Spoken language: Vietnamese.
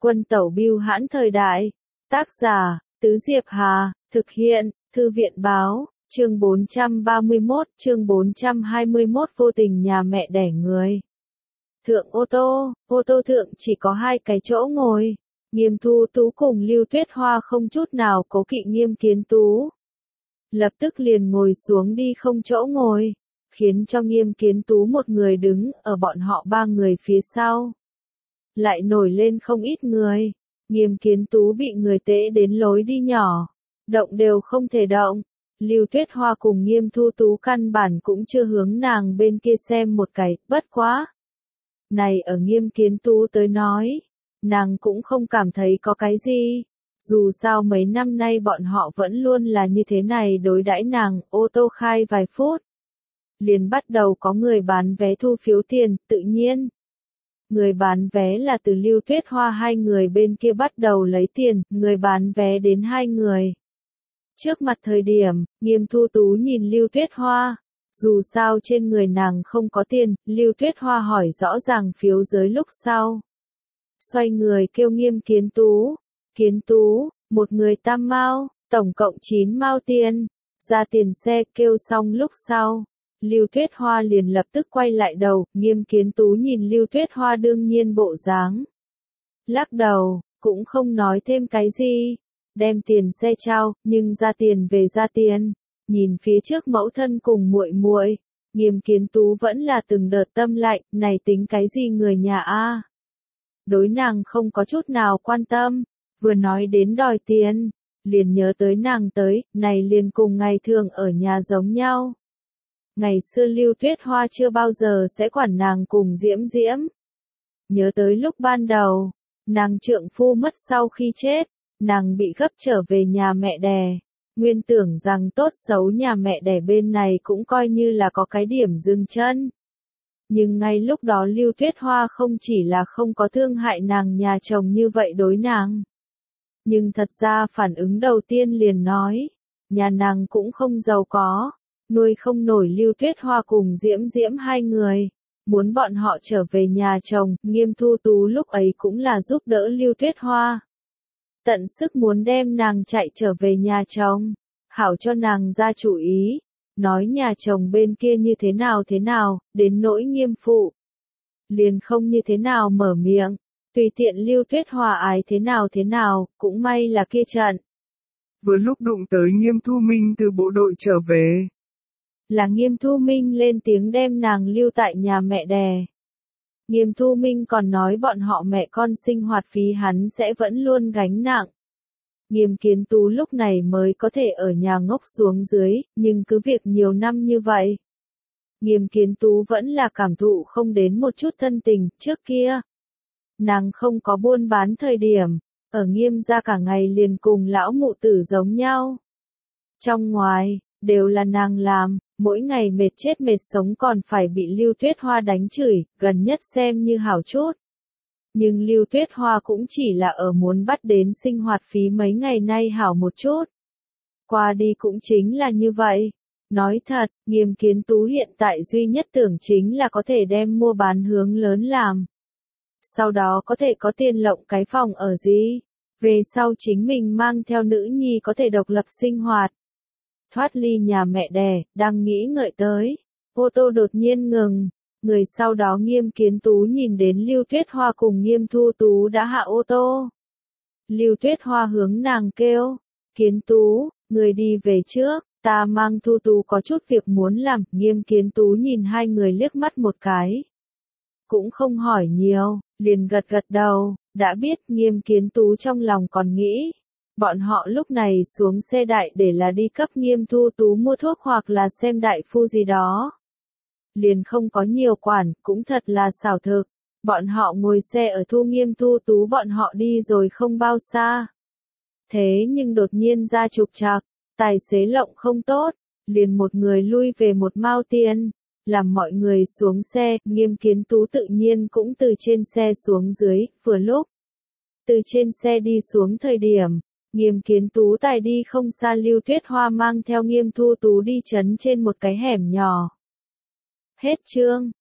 Quân tẩu bưu hãn thời đại. Tác giả, Tứ Diệp Hà, thực hiện, Thư viện báo, chương 431, chương 421 vô tình nhà mẹ đẻ người. Thượng ô tô thượng chỉ có 2 cái chỗ ngồi. Nghiêm Thu Tú cùng Lưu Tuyết Hoa không chút nào cố kỵ Nghiêm Kiến Tú. Lập tức liền ngồi xuống đi không chỗ ngồi, khiến cho Nghiêm Kiến Tú một người đứng ở bọn họ 3 người phía sau. Lại nổi lên không ít người. Nghiêm Kiến Tú bị người tễ đến lối đi nhỏ, động đều không thể động. Lưu Tuyết Hoa cùng Nghiêm Thu Tú căn bản cũng chưa hướng nàng bên kia xem một cái, bất quá. Này ở Nghiêm Kiến Tú tới nói, nàng cũng không cảm thấy có cái gì. Dù sao mấy năm nay bọn họ vẫn luôn là như thế này đối đãi nàng. Ô tô khai vài phút, liền bắt đầu có người bán vé thu phiếu tiền, tự nhiên. Người bán vé là từ Lưu Tuyết Hoa 2 người bên kia bắt đầu lấy tiền, người bán vé đến 2 người. Trước mặt thời điểm, Nghiêm Thu Tú nhìn Lưu Tuyết Hoa. Dù sao trên người nàng không có tiền, Lưu Tuyết Hoa hỏi rõ ràng phiếu giới lúc sau. Xoay người kêu Nghiêm Kiến Tú. Kiến Tú, một người 8 mao, tổng cộng 9 mao tiền. Ra tiền xe kêu xong lúc sau. Lưu Tuyết Hoa liền lập tức quay lại đầu, Nghiêm Kiến Tú nhìn Lưu Tuyết Hoa đương nhiên bộ dáng. Lắc đầu, cũng không nói thêm cái gì. Đem tiền xe trao, nhưng ra tiền về ra tiền. Nhìn phía trước mẫu thân cùng muội muội, Nghiêm Kiến Tú vẫn là từng đợt tâm lạnh, này tính cái gì người nhà a? Đối nàng không có chút nào quan tâm, vừa nói đến đòi tiền, liền nhớ tới nàng tới, này liền cùng ngày thường ở nhà giống nhau. Ngày xưa Lưu Tuyết Hoa chưa bao giờ sẽ quản nàng cùng Diễm Diễm. Nhớ tới lúc ban đầu, nàng trượng phu mất sau khi chết, nàng bị gấp trở về nhà mẹ đẻ. Nguyên tưởng rằng tốt xấu nhà mẹ đẻ bên này cũng coi như là có cái điểm dừng chân. Nhưng ngay lúc đó Lưu Tuyết Hoa không chỉ là không có thương hại nàng nhà chồng như vậy đối nàng. Nhưng thật ra phản ứng đầu tiên liền nói, nhà nàng cũng không giàu có, nuôi không nổi Lưu Tuyết Hoa cùng Diễm Diễm 2 người. Muốn bọn họ trở về nhà chồng, Nghiêm Thu Tú lúc ấy cũng là giúp đỡ Lưu Tuyết Hoa. Tận sức muốn đem nàng chạy trở về nhà chồng, hảo cho nàng ra chủ ý, nói nhà chồng bên kia như thế nào, đến nỗi Nghiêm phụ. Liền không như thế nào mở miệng, tùy tiện Lưu Tuyết Hoa ái thế nào, cũng may là kia trận. Vừa lúc đụng tới Nghiêm Thu Minh từ bộ đội trở về. Là Nghiêm Thu Minh lên tiếng đem nàng lưu tại nhà mẹ đẻ. Nghiêm Thu Minh còn nói bọn họ mẹ con sinh hoạt phí hắn sẽ vẫn luôn gánh nặng. Nghiêm Kiến Tú lúc này mới có thể ở nhà ngốc xuống dưới, nhưng cứ việc nhiều năm như vậy. Nghiêm Kiến Tú vẫn là cảm thụ không đến một chút thân tình, trước kia. Nàng không có buôn bán thời điểm, ở Nghiêm gia cả ngày liền cùng lão mụ tử giống nhau. Trong ngoài, đều là nàng làm, mỗi ngày mệt chết mệt sống còn phải bị Lưu Tuyết Hoa đánh chửi, gần nhất xem như hảo chút. Nhưng Lưu Tuyết Hoa cũng chỉ là ở muốn bắt đến sinh hoạt phí mấy ngày nay hảo một chút. Qua đi cũng chính là như vậy. Nói thật, Nghiêm Kiến Tú hiện tại duy nhất tưởng chính là có thể đem mua bán hướng lớn làm. Sau đó có thể có tiền lộng cái phòng ở gì. Về sau chính mình mang theo nữ nhi có thể độc lập sinh hoạt. Thoát ly nhà mẹ đẻ, đang nghĩ ngợi tới. Ô tô đột nhiên ngừng. Người sau đó Nghiêm Kiến Tú nhìn đến Lưu Tuyết Hoa cùng Nghiêm Thu Tú đã hạ ô tô. Lưu Tuyết Hoa hướng nàng kêu. Kiến Tú, người đi về trước, ta mang Thu Tú có chút việc muốn làm. Nghiêm Kiến Tú nhìn 2 người liếc mắt một cái. Cũng không hỏi nhiều, liền gật gật đầu, đã biết. Nghiêm Kiến Tú trong lòng còn nghĩ. Bọn họ lúc này xuống xe đại để là đi cấp Nghiêm Thu Tú mua thuốc hoặc là xem đại phu gì đó. Liền không có nhiều quản, cũng thật là xảo thực. Bọn họ ngồi xe ở thu Nghiêm Thu Tú bọn họ đi rồi không bao xa. Thế nhưng đột nhiên ra trục trặc, tài xế lộng không tốt, liền một người lui về 1 mao tiền, làm mọi người xuống xe. Nghiêm Kiến Tú tự nhiên cũng từ trên xe xuống dưới, vừa lúc. Từ trên xe đi xuống thời điểm, Nghiêm Kiến Tú tài đi không xa Lưu Tuyết Hoa mang theo Nghiêm Thu Tú đi trấn trên một cái hẻm nhỏ. Hết chương.